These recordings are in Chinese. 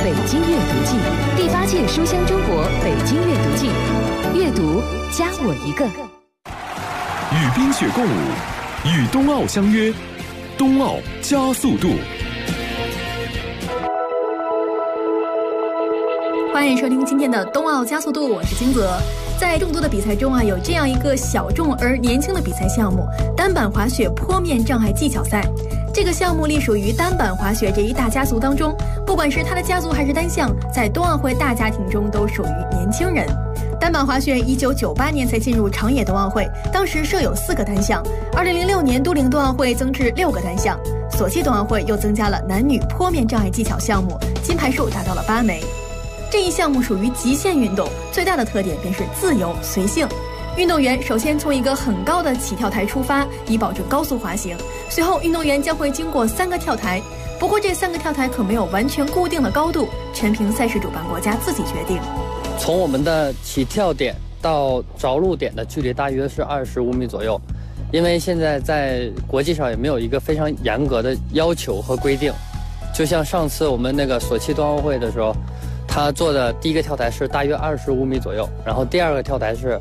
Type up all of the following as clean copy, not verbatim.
北京阅读季，第8届书香中国北京阅读季，阅读加我一个。 与冰雪共舞，与冬奥相约，冬奥加速度。 欢迎收听今天的冬奥加速度，我是金泽。在众多的比赛中有这样一个小众而年轻的比赛项目——单板滑雪坡面障碍技巧赛。这个项目隶属于单板滑雪这一大家族当中，不管是它的家族还是单项，在冬奥会大家庭中都属于年轻人。单板滑雪1998年才进入长野冬奥会，当时设有4个单项。2006年都灵冬奥会增至6个单项，索契冬奥会又增加了男女坡面障碍技巧项目，金牌数达到了8枚。这一项目属于极限运动，最大的特点便是自由随性。运动员首先从一个很高的起跳台出发，以保证高速滑行。随后，运动员将会经过3个跳台，不过这3个跳台可没有完全固定的高度，全凭赛事主办国家自己决定。 从我们的起跳点到着陆点的距离大约是25米左右，因为现在在国际上也没有一个非常严格的要求和规定。就像上次我们那个索契冬奥会的时候，他做的第1个跳台是大约25米左右，然后第2个跳台是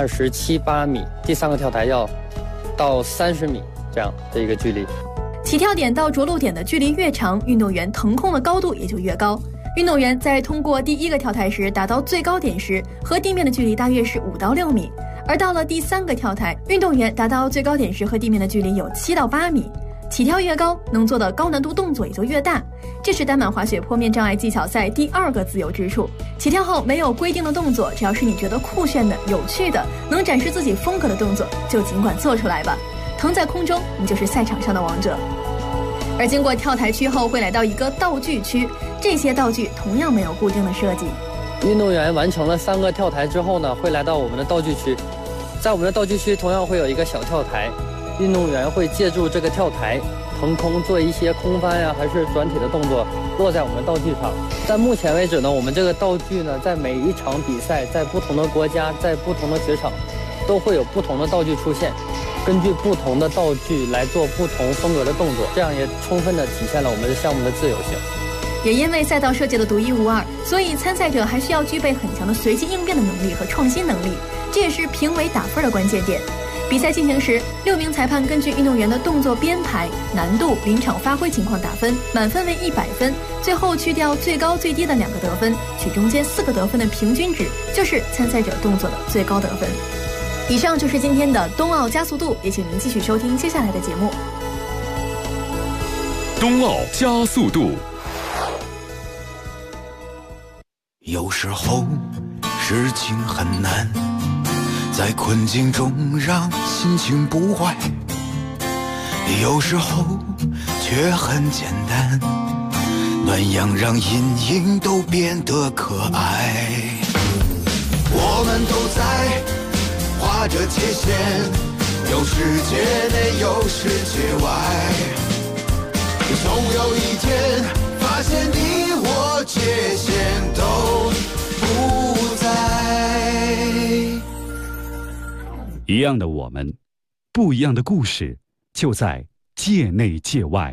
27、8米，第3个跳台要到30米这样的一个距离。 起跳点到着陆点的距离越长，运动员腾空的高度也就越高。运动员在通过第1个跳台时达到最高点时，和地面的距离大约是5到6米，而到了第3个跳台，运动员达到最高点时和地面的距离有7到8米。起跳越高，能做的高难度动作也就越大，这是单板滑雪坡面障碍技巧赛第2个自由之处。起跳后没有规定的动作，只要是你觉得酷炫的、有趣的、能展示自己风格的动作，就尽管做出来吧。腾在空中，你就是赛场上的王者。而经过跳台区后，会来到一个道具区，这些道具同样没有固定的设计。 运动员完成了3个跳台之后呢，会来到我们的道具区，在我们的道具区同样会有一个小跳台。运动员会借助这个跳台腾空做一些空翻呀，还是转体的动作，落在我们的道具上。在目前为止呢，我们这个道具呢，在每一场比赛，在不同的国家，在不同的雪场，都会有不同的道具出现，根据不同的道具来做不同风格的动作，这样也充分的体现了我们的项目的自由性。 也因为赛道设计的独一无二，所以参赛者还需要具备很强的随机应变的能力和创新能力，这也是评委打分的关键点。比赛进行时，6名裁判根据运动员的动作编排、难度、临场发挥情况打分，满分为100分，最后去掉最高最低的2个得分，取中间4个得分的平均值，就是参赛者动作的最高得分。以上就是今天的冬奥加速度，也请您继续收听接下来的节目。 冬奥加速度。 有时候事情很难，在困境中让心情不坏，有时候却很简单，暖阳让阴影都变得可爱。我们都在画着界限，有世界内有世界外，总有一天发现你我界限都不在。 一样的我们，不一样的故事，就在界内界外。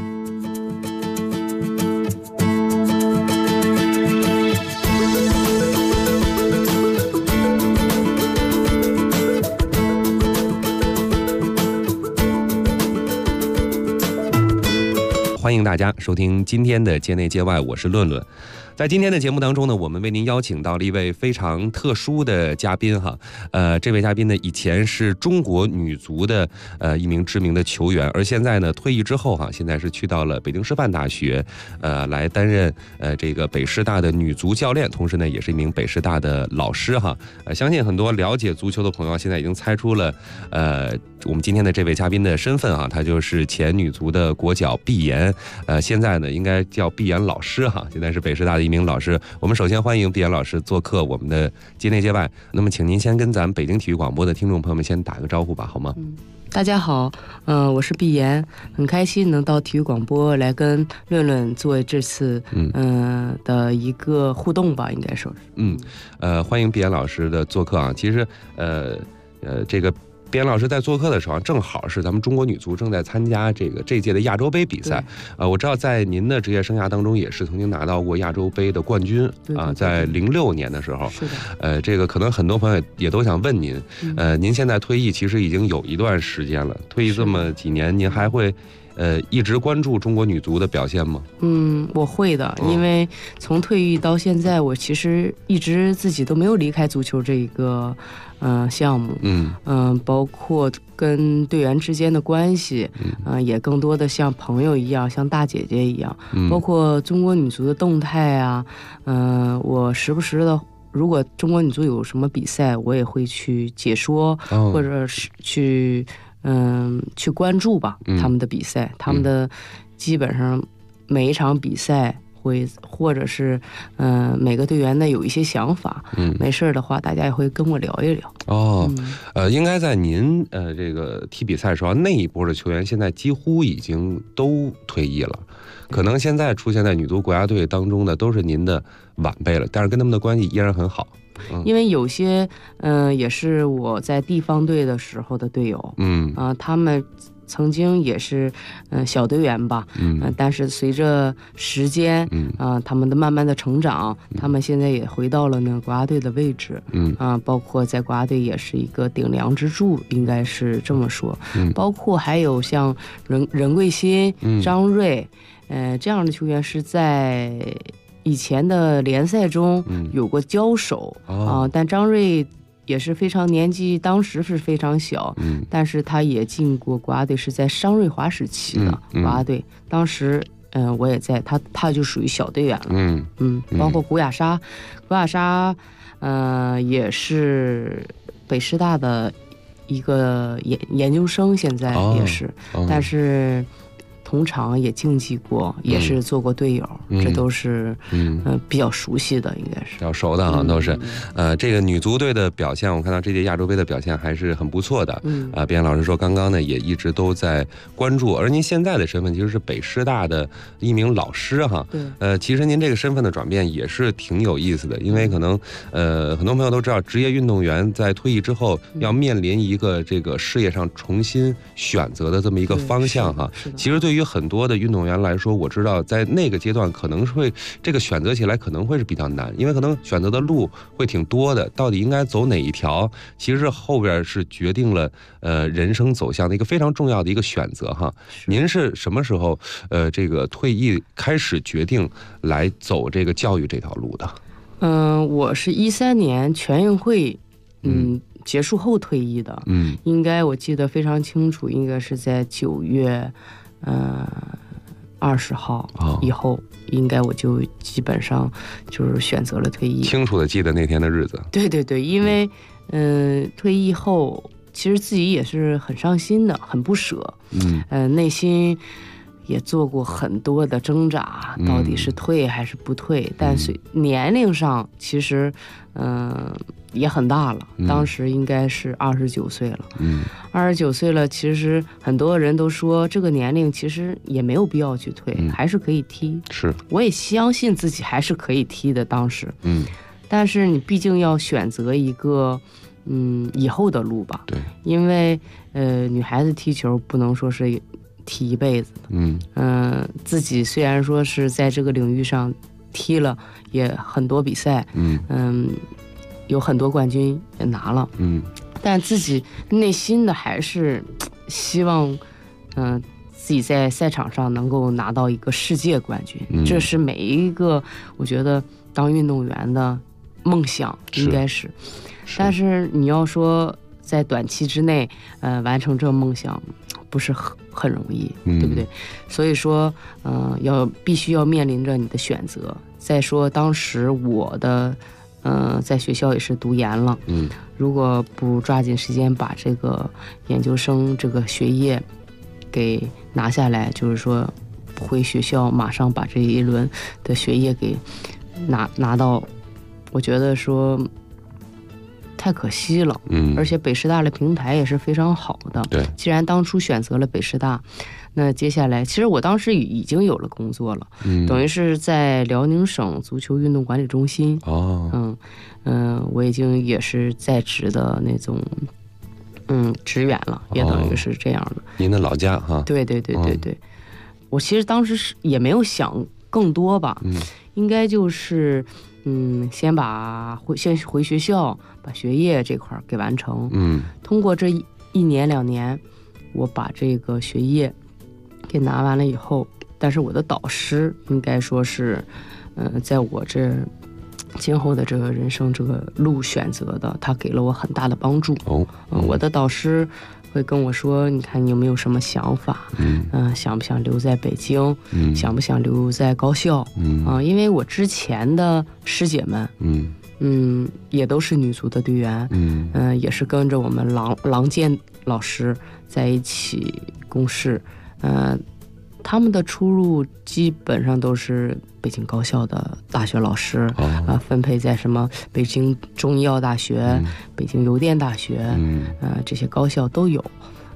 欢迎大家收听今天的界内界外，我是论论。在今天的节目当中呢，我们为您邀请到了一位非常特殊的嘉宾哈。这位嘉宾呢，以前是中国女足的一名知名的球员，而现在呢退役之后哈，现在是去到了北京师范大学，来担任这个北师大的女足教练，同时呢也是一名北师大的老师哈。相信很多了解足球的朋友现在已经猜出了我们今天的这位嘉宾的身份哈，他就是前女足的国脚毕妍，现在呢应该叫毕妍老师哈，现在是北师大的一名老师。我们首先欢迎毕妍老师做客我们的界内界外。那么请您先跟咱们北京体育广播的听众朋友们先打个招呼吧，好吗？ 大家好，我是毕妍，很开心能到体育广播来跟论论做这次的一个互动吧，应该说是。欢迎毕妍老师的做客啊。其实这个毕岩老师在做客的时候，正好是咱们中国女足正在参加这一届的亚洲杯比赛。我知道在您的职业生涯当中，也是曾经拿到过亚洲杯的冠军啊，在06年的时候。 是的。 这个可能很多朋友也都想问您，您现在退役其实已经有一段时间了，退役这么几年，您还会一直关注中国女足的表现吗？ 我会的，因为从退役到现在，我其实一直自己都没有离开足球这一个项目。包括跟队员之间的关系，也更多的像朋友一样，像大姐姐一样。包括中国女足的动态啊，我时不时的，如果中国女足有什么比赛，我也会去解说，或者是去关注吧他们的比赛，他们的基本上每一场比赛或者是每个队员呢有一些想法，没事的话大家也会跟我聊一聊。 应该在您这个踢比赛的时候，那一波的球员现在几乎已经都退役了，可能现在出现在女足国家队当中的都是您的晚辈了，但是跟他们的关系依然很好。 因为有些也是我在地方队的时候的队友，他们曾经也是小队员吧，但是随着时间他们的慢慢的成长，他们现在也回到了那个国家队的位置，包括在国家队也是一个顶梁支柱，应该是这么说。包括还有像任桂欣、张睿，这样的球员是在以前的联赛中有过交手但张睿也是非常年纪，当时是非常小，但是他也进过国家队，是在商瑞华时期的国家队。当时我也在，他就属于小队员了。包括古雅莎也是北师大的一个研究生，现在也是，但是同场也竞技过，也是做过队友，这都是比较熟悉的，应该是比较熟的啊，都是。这个女足队的表现，我看到这届亚洲杯的表现还是很不错的。毕岩老师说，刚刚呢也一直都在关注，而您现在的身份其实是北师大的一名老师哈。其实您这个身份的转变也是挺有意思的，因为可能很多朋友都知道，职业运动员在退役之后要面临一个这个事业上重新选择的这么一个方向哈。其实对于很多的运动员来说，我知道在那个阶段可能会这个选择起来可能会是比较难，因为可能选择的路会挺多的，到底应该走哪一条，其实后边是决定了人生走向的一个非常重要的一个选择哈。您是什么时候这个退役开始决定来走这个教育这条路的？ 我是13年全运会结束后退役的，应该我记得非常清楚，应该是在9月20号以后，应该我就基本上就是选择了退役。 清楚的记得那天的日子。 对，因为退役后其实自己也是很伤心的，很不舍，内心也做过很多的挣扎，到底是退还是不退，但是年龄上其实也很大了，当时应该是29岁了。29岁了，其实很多人都说这个年龄其实也没有必要去退，还是可以踢。是，我也相信自己还是可以踢的当时。但是你毕竟要选择一个以后的路吧。对，因为女孩子踢球不能说是踢一辈子的。自己虽然说是在这个领域上踢了也很多比赛，有很多冠军也拿了，但自己内心的还是希望自己在赛场上能够拿到一个世界冠军，这是每一个我觉得当运动员的梦想，应该是。但是你要说在短期之内完成这个梦想不是很容易，对不对？所以说必须要面临着你的选择。再说当时我的在学校也是读研了，如果不抓紧时间把这个研究生这个学业给拿下来，就是说回学校马上把这一轮的学业给拿到，我觉得说太可惜了。而且北师大的平台也是非常好的。对，既然当初选择了北师大，那接下来其实我当时已经有了工作了，等于是在辽宁省足球运动管理中心。我已经也是在职的那种支援了，也等于是这样的。 您的老家哈？ 对，我其实当时也没有想更多吧，应该就是先回学校，把学业这块给完成。通过这1年2年，我把这个学业给拿完了以后，但是我的导师应该说是，在我这今后的这个人生这个路选择的，他给了我很大的帮助。我的导师会跟我说，你看你有没有什么想法？想不想留在北京？想不想留在高校？因为我之前的师姐们，也都是女足的队员，也是跟着我们郎健老师在一起共事，他们的出路基本上都是北京高校的大学老师，分配在什么北京中医药大学、北京邮电大学，这些高校都有。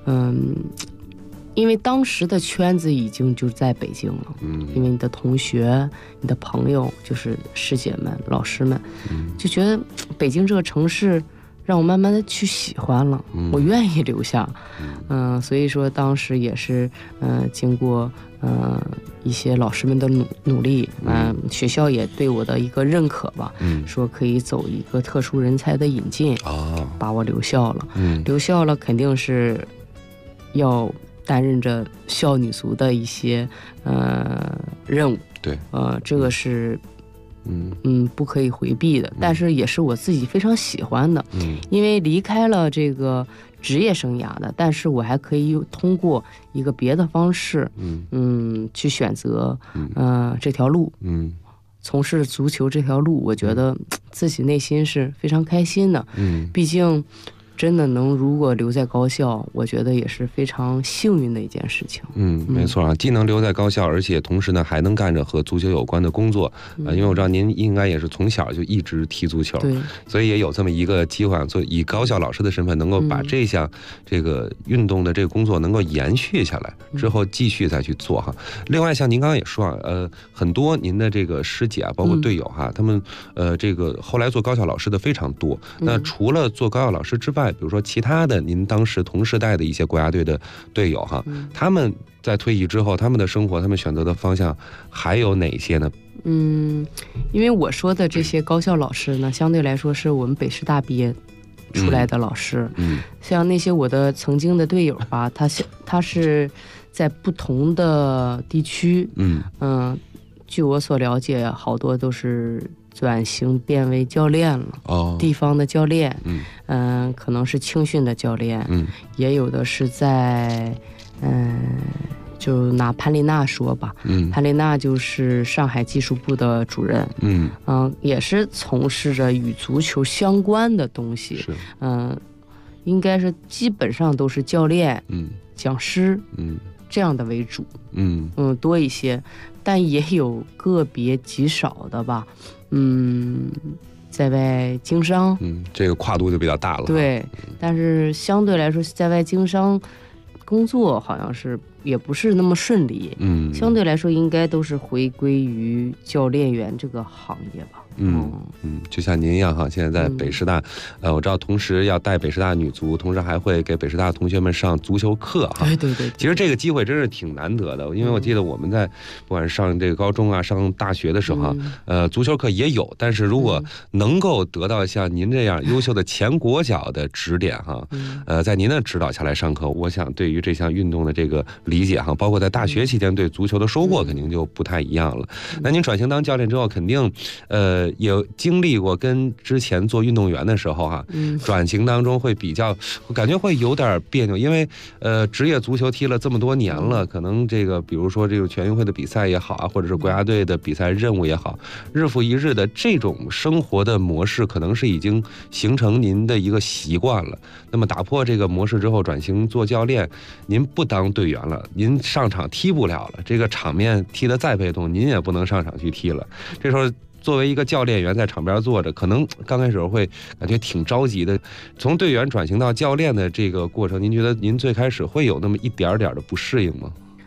因为当时的圈子已经就在北京了，因为你的同学、你的朋友，就是师姐们、老师们，就觉得北京这个城市让我慢慢的去喜欢了，我愿意留下。所以说当时也是经过一些老师们的努力，学校也对我的一个认可吧，说可以走一个特殊人才的引进，把我留校了。留校了肯定是要担任着校女足的一些任务，对，这个是不可以回避的，但是也是我自己非常喜欢的，因为离开了这个职业生涯的，但是我还可以通过一个别的方式，去选择这条路，从事足球这条路，我觉得自己内心是非常开心的，毕竟真的如果留在高校，我觉得也是非常幸运的一件事情。 没错啊，既能留在高校，而且同时呢还能干着和足球有关的工作，因为我知道您应该也是从小就一直踢足球，对，所以也有这么一个机会，所以以高校老师的身份能够把这项这个运动的这个工作能够延续下来，之后继续再去做哈。另外像您刚刚也说很多您的这个师姐啊，包括队友哈，他们这个后来做高校老师的非常多。那除了做高校老师之外，比如说其他的您当时同时代的一些国家队的队友哈，他们在退役之后，他们的生活，他们选择的方向还有哪些呢？ 因为我说的这些高校老师呢，相对来说是我们北师大毕业出来的老师，像那些我的曾经的队友吧，他是在不同的地区，据我所了解，好多都是转型变为教练了，地方的教练，可能是青训的教练，也有的是在就拿潘丽娜说吧，潘丽娜就是上海技术部的主任，也是从事着与足球相关的东西，应该是基本上都是教练、讲师，这样的为主，多一些，但也有个别极少的吧，在外经商， 这个跨度就比较大了。 对，但是相对来说，在外经商工作好像是也不是那么顺利，相对来说应该都是回归于教练员这个行业吧。 就像您一样哈，现在在北师大，我知道同时要带北师大女足，同时还会给北师大同学们上足球课哈。 对。 其实这个机会真是挺难得的，因为我记得我们在不管上这个高中啊、上大学的时候，足球课也有，但是如果能够得到像您这样优秀的前国脚的指点哈，在您的指导下来上课，我想对于这项运动的这个理解哈，包括在大学期间对足球的收获肯定就不太一样了。那您转型当教练之后，肯定也经历过跟之前做运动员的时候哈，转型当中会比较，我感觉会有点别扭，因为职业足球踢了这么多年了，可能这个比如说这个全运会的比赛也好啊，或者是国家队的比赛任务也好，日复一日的这种生活的模式，可能是已经形成您的一个习惯了。那么打破这个模式之后，转型做教练，您不当队员了，您上场踢不了了，这个场面踢得再被动，您也不能上场去踢了。这时候作为一个教练员在场边坐着，可能刚开始会感觉挺着急的。从队员转型到教练的这个过程，您觉得您最开始会有那么一点点的不适应吗？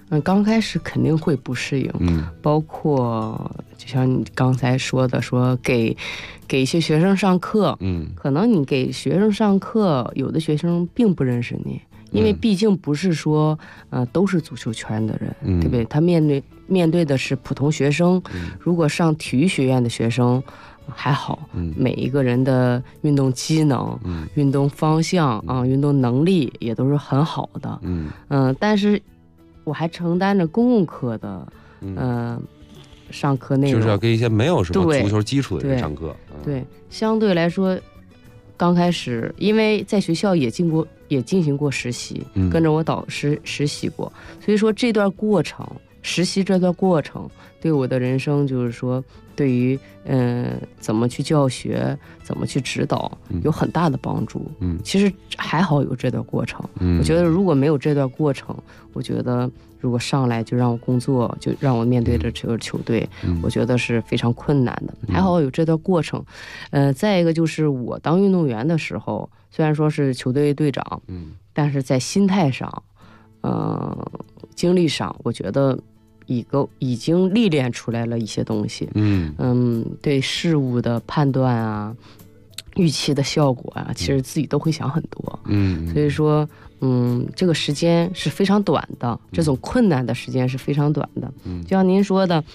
刚开始肯定会不适应，包括就像你刚才说的，说给一些学生上课，可能你给学生上课，有的学生并不认识你，因为毕竟不是说都是足球圈的人，对不对？他面对的是普通学生，如果上体育学院的学生还好，每一个人的运动机能、运动方向运动能力也都是很好的，但是我还承担着公共课的上课内容， 就是要给一些没有什么足球基础的人上课。 对，相对来说，刚开始因为在学校也进行过实习，跟着我导师实习过，所以说这段过程，实习这段过程对我的人生就是说，对于怎么去教学，怎么去指导，有很大的帮助。其实还好有这段过程。我觉得如果没有这段过程，我觉得如果上来就让我工作，就让我面对着这个球队，我觉得是非常困难的。还好有这段过程。再一个就是我当运动员的时候，虽然说是球队队长，但是在心态上，精力上，我觉得已经历练出来了一些东西。对事物的判断啊，预期的效果啊，其实自己都会想很多。所以说这个时间是非常短的，这种困难的时间是非常短的。就像您说的，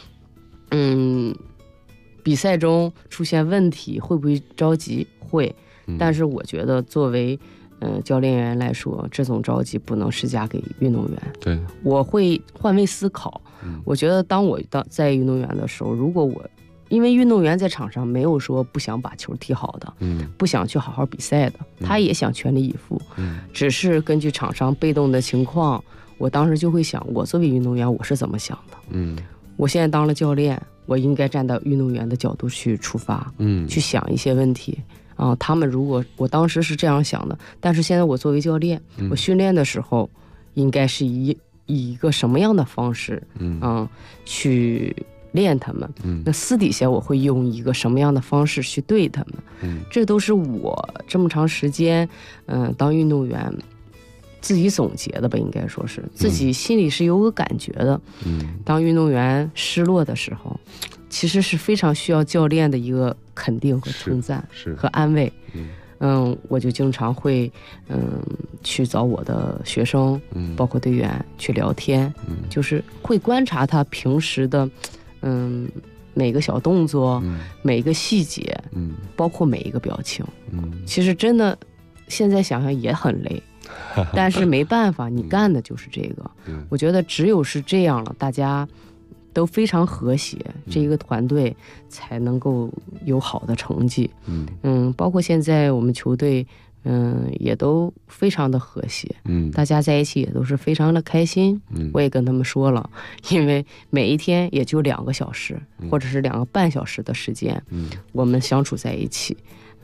比赛中出现问题会不会着急？会，但是我觉得作为教练员来说，这种着急不能施加给运动员。对，我会换位思考。我觉得当我在运动员的时候，如果因为运动员在场上没有说不想把球踢好的，不想去好好比赛的，他也想全力以赴，只是根据场上被动的情况，我当时就会想，我作为运动员我是怎么想的。我现在当了教练，我应该站到运动员的角度去出发，去想一些问题。他们如果我当时是这样想的，但是现在我作为教练，我训练的时候应该是以一个什么样的方式去练他们，那私底下我会用一个什么样的方式去对他们，这都是我这么长时间当运动员自己总结的吧，应该说是自己心里是有个感觉的。当运动员失落的时候，其实是非常需要教练的一个肯定和称赞和安慰。我就经常会去找我的学生，包括队员去聊天，就是会观察他平时的每个小动作，每个细节，包括每一个表情。其实真的现在想想也很累，但是没办法，你干的就是这个。我觉得只有是这样了，大家都非常和谐，这一个团队才能够有好的成绩。包括现在我们球队也都非常的和谐，大家在一起也都是非常的开心。我也跟他们说了，因为每一天也就2个小时，或者是2个半小时的时间，我们相处在一起。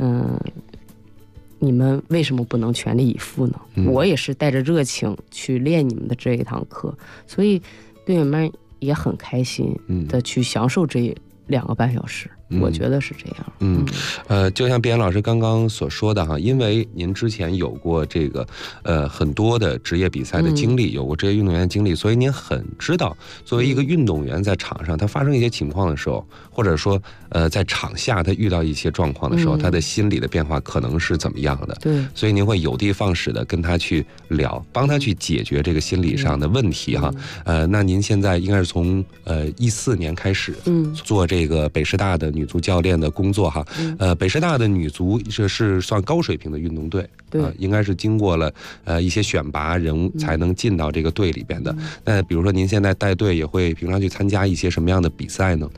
你们为什么不能全力以赴呢？我也是带着热情去练你们的这一堂课，所以队员们也很开心的去享受这2个半小时。我觉得是这样。 就像毕岩老师刚刚所说的哈，因为您之前有过这个很多的职业比赛的经历，有过职业运动员的经历，所以您很知道作为一个运动员在场上他发生一些情况的时候，或者说在场下他遇到一些状况的时候，他的心理的变化可能是怎么样的。对，所以您会有的放矢的跟他去聊，帮他去解决这个心理上的问题哈。那您现在应该是从14年开始做这个北师大的女足教练的工作哈。北师大的女足这是算高水平的运动队，对，应该是经过了一些选拔人才能进到这个队里边的。那比如说您现在带队也会平常去参加一些什么样的比赛呢？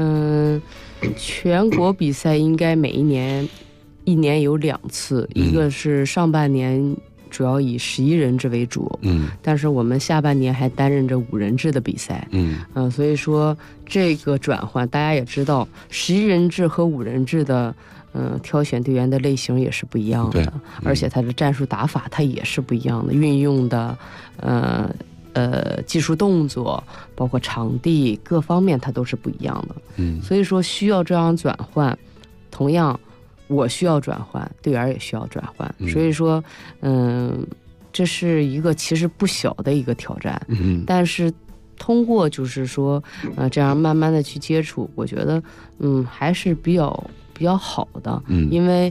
全国比赛应该每一年有2次，一个是上半年主要以11人制为主，但是我们下半年还担任着5人制的比赛，所以说这个转换大家也知道，11人制和5人制的挑选队员的类型也是不一样的，而且它的战术打法它也是不一样的，运用的技术动作，包括场地各方面它都是不一样的，所以说需要这样转换。同样我需要转换，队员也需要转换，所以说这是一个其实不小的一个挑战，但是通过就是说这样慢慢的去接触，我觉得还是比较好的。因为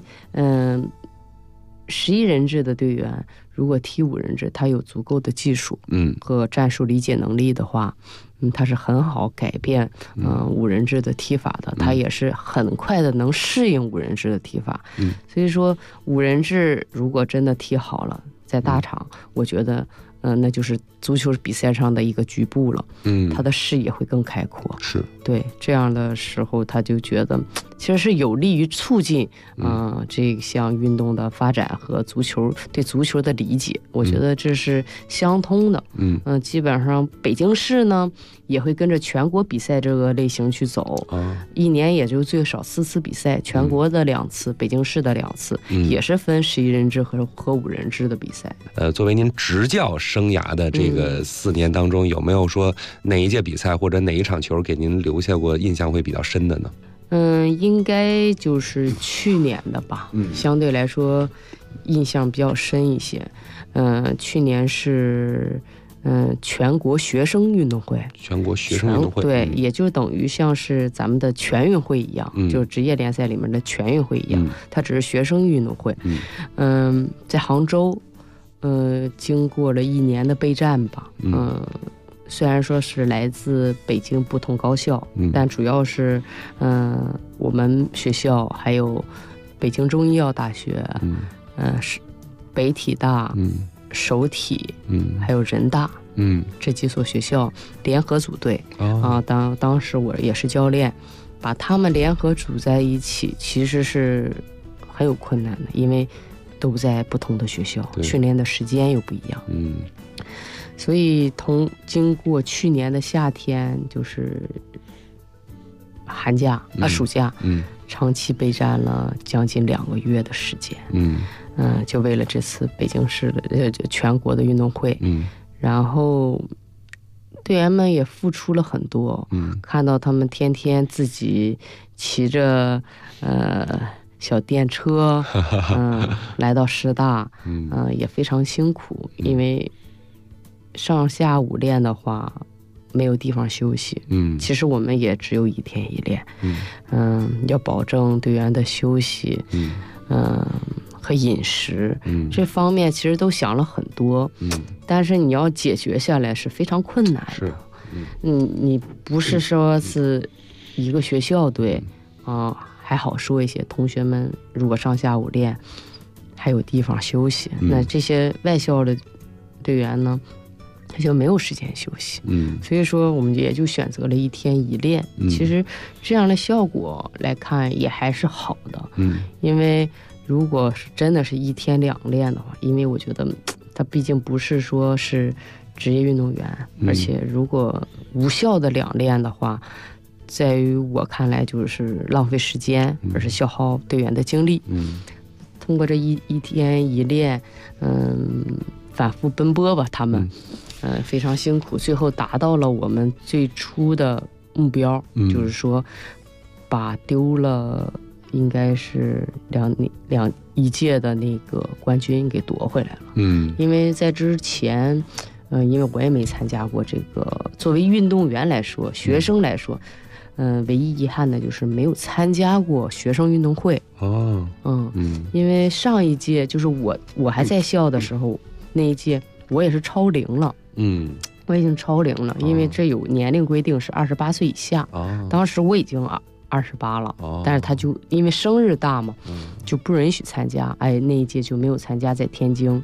11人制的队员如果踢5人制，他有足够的技术和战术理解能力的话，他是很好改变5人制的踢法的，他也是很快的能适应5人制的踢法。所以说5人制如果真的踢好了，在大场我觉得那就是足球比赛上的一个局部了，他的视野会更开阔。 是对，这样的时候他就觉得其实是有利于促进这项运动的发展和对足球的理解，我觉得这是相通的。基本上北京市呢也会跟着全国比赛这个类型去走，一年也就最少4次比赛，全国的2次，北京市的2次，也是分11人制和5人制的比赛。 作为您执教生涯的这个4年当中，有没有说哪一届比赛或者哪一场球给您留下过印象会比较深的呢？ 应该就是去年的吧，相对来说印象比较深一些。去年是全国学生运动会，对，也就等于像是咱们的全运会一样，就是职业联赛里面的全运会一样，它只是学生运动会。在杭州，经过了1年的备战吧，虽然说是来自北京不同高校，但主要是我们学校还有北京中医药大学，北体大，首体，还有人大，这几所学校联合组队当时我也是教练，把他们联合组在一起，其实是很有困难的，因为都在不同的学校，训练的时间又不一样。所以经过去年的夏天，就是寒假暑假，长期备战了将近2个月的时间，就为了这次北京市的全国的运动会，然后队员们也付出了很多，看到他们天天自己骑着小电车，来到师大，也非常辛苦，因为上下午练的话没有地方休息，其实我们也只有1天1练，要保证队员的休息，和饮食，这方面其实都想了很多，但是你要解决下来是非常困难的。你不是说是一个学校队还好说一些，同学们如果上下午练还有地方休息，那这些外校的队员呢他就没有时间休息，所以说我们也就选择了1天1练，其实这样的效果来看也还是好的，因为如果是真的是1天2练的话，因为我觉得他毕竟不是说是职业运动员，而且如果无效的2练的话，在于我看来就是浪费时间，而是消耗队员的精力。通过这一天1练，反复奔波吧，他们非常辛苦，最后达到了我们最初的目标，就是说把丢了应该是一届的那个冠军给夺回来了。因为在之前因为我也没参加过这个，作为运动员来说，学生来说，唯一遗憾的就是没有参加过学生运动会。因为上一届就是我还在校的时候，那一届我也是超龄了。我已经超龄了，因为这有年龄规定是28岁以下。当时我已经28了，但是他就因为生日大嘛，就不允许参加。那一届就没有参加，在天津，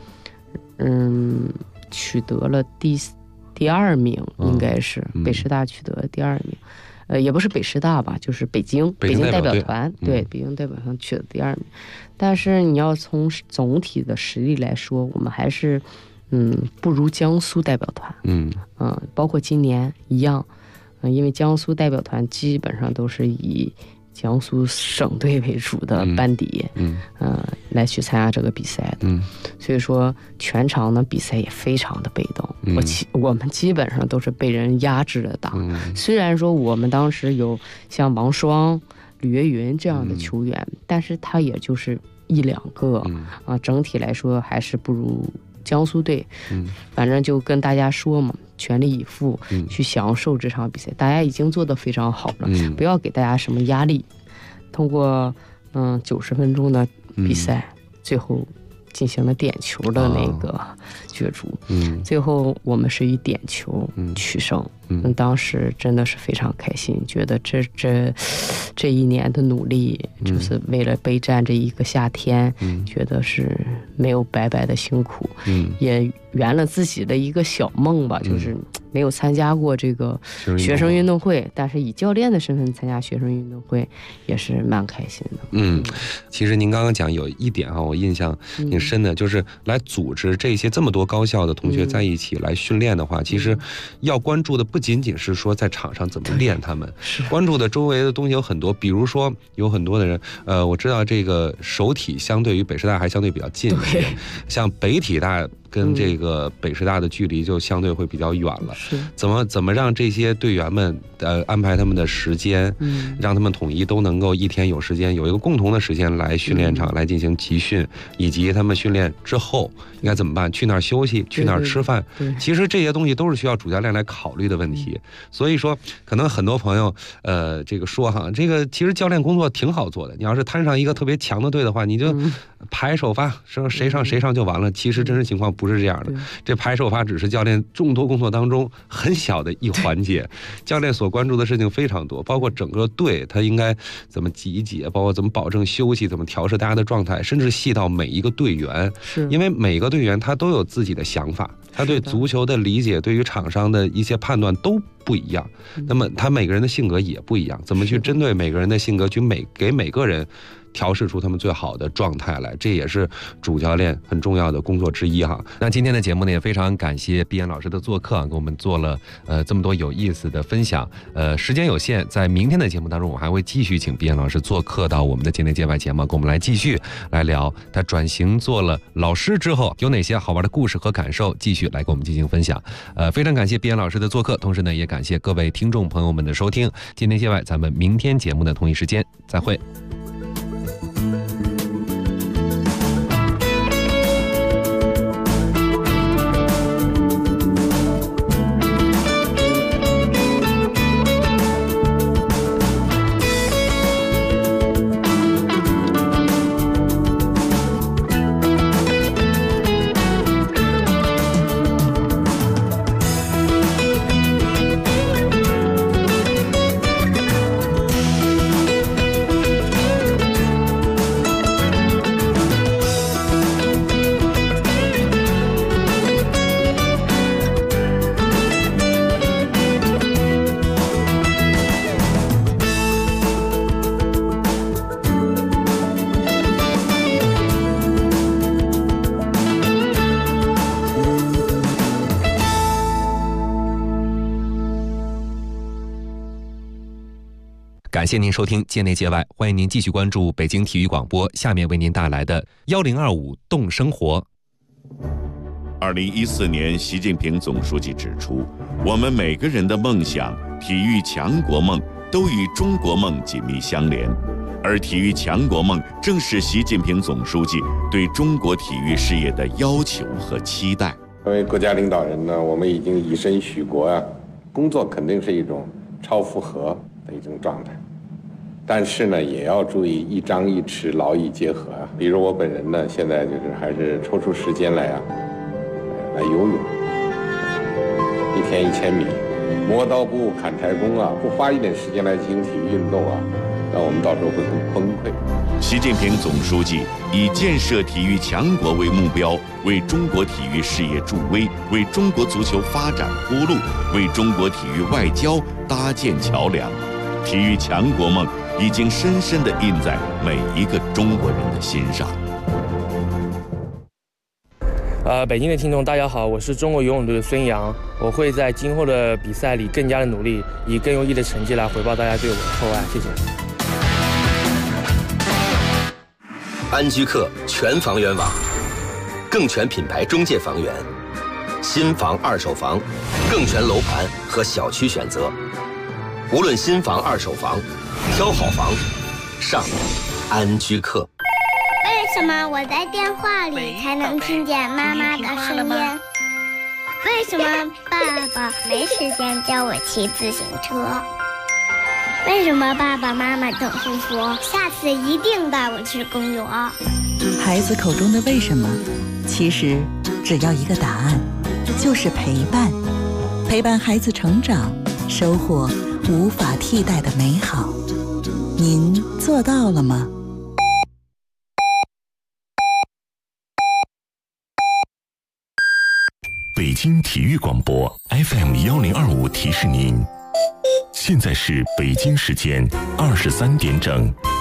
取得了第2名，应该是北师大取得了第2名。也不是北师大吧，就是北京代表团，对，北京代表团取得第2名。但是你要从总体的实力来说，我们还是不如江苏代表团。包括今年一样，因为江苏代表团基本上都是以江苏省队为主的班底，来去参加这个比赛的。所以说全场呢比赛也非常的被动，我们基本上都是被人压制着打。虽然说我们当时有像王霜、吕岳云这样的球员，但是他也就是1、2个，整体来说还是不如江苏队。反正就跟大家说嘛， 全力以赴去享受这场比赛。大家已经做得非常好了，不要给大家什么压力。通过90分钟的比赛，最后进行了点球的那个角逐，最后我们是以点球取胜。当时真的是非常开心，觉得这一年的努力，就是为了备战这一个夏天，觉得是没有白白的辛苦，也圆了自己的一个小梦吧，就是没有参加过这个学生运动会，但是以教练的身份参加学生运动会也是蛮开心的。 其实您刚刚讲有一点我印象挺深的，就是来组织这么多高校的同学在一起来训练的话，其实要关注的不仅仅是说在场上怎么练他们，关注的周围的东西有很多，比如说有很多的人，我知道这个首体相对于北师大还相对比较近一些，像北体大跟这个北师大的距离就相对会比较远了。怎么让这些队员们安排他们的时间，让他们统一都能够一天有时间，有一个共同的时间来训练场来进行集训，以及他们训练之后应该怎么办，去哪儿休息，去哪儿吃饭。其实这些东西都是需要主教练来考虑的问题。所以说可能很多朋友这个说这个其实教练工作挺好做的，你要是摊上一个特别强的队的话，你就排首发，谁上谁上就完了。其实真实情况不是这样的，这排首发只是教练众多工作当中很小的一环节，教练所关注的事情非常多，包括整个队他应该怎么集结，包括怎么保证休息，怎么调试大家的状态，甚至细到每一个队员，因为每个队员他都有自己的想法，他对足球的理解，对于场上的一些判断都不一样，那么他每个人的性格也不一样，怎么去针对每个人的性格，去给每个人调试出他们最好的状态来，这也是主教练很重要的工作之一那今天的节目呢，也非常感谢毕岩老师的做客，给我们做了这么多有意思的分享。时间有限，在明天的节目当中，我还会继续请毕岩老师做客到我们的界内界外节目，跟我们来继续来聊他转型做了老师之后有哪些好玩的故事和感受，继续来跟我们进行分享。非常感谢毕岩老师的做客，同时呢，也感谢各位听众朋友们的收听。界内界外，咱们明天节目的同一时间再会。感谢您收听界内界外，欢迎您继续关注北京体育广播，下面为您带来的1025动生活。 2014年，习近平总书记指出，我们每个人的梦想、体育强国梦都与中国梦紧密相连，而体育强国梦正是习近平总书记对中国体育事业的要求和期待。 作为国家领导人呢，我们已经以身许国工作肯定是一种超负荷的一种状态。但是呢，也要注意一张一弛，劳逸结合比如我本人呢，现在就是还是抽出时间来来游泳，1天1000米，磨刀不误砍柴工不花一点时间来进行体育运动那我们到时候会很崩溃。 习近平总书记以建设体育强国为目标，为中国体育事业助威，为中国足球发展铺路，为中国体育外交搭建桥梁。体育强国梦已经深深地印在每一个中国人的心上。 北京的听众大家好，我是中国游泳队的孙杨，我会在今后的比赛里更加的努力，以更优异的成绩来回报大家对我的厚爱，谢谢。 安居客全房源网，更全品牌中介房源，新房、二手房，更全楼盘和小区选择。无论新房、二手房，挑好房，上安居客。 为什么我在电话里才能听见妈妈的声音？ 为什么爸爸没时间教我骑自行车？为什么爸爸妈妈总是说下次一定带我去公园？ 孩子口中的为什么，其实只要一个答案，就是陪伴。陪伴孩子成长，收获无法替代的美好。您做到了吗？ 北京体育广播 FM1025提示您，现在是北京时间23点整。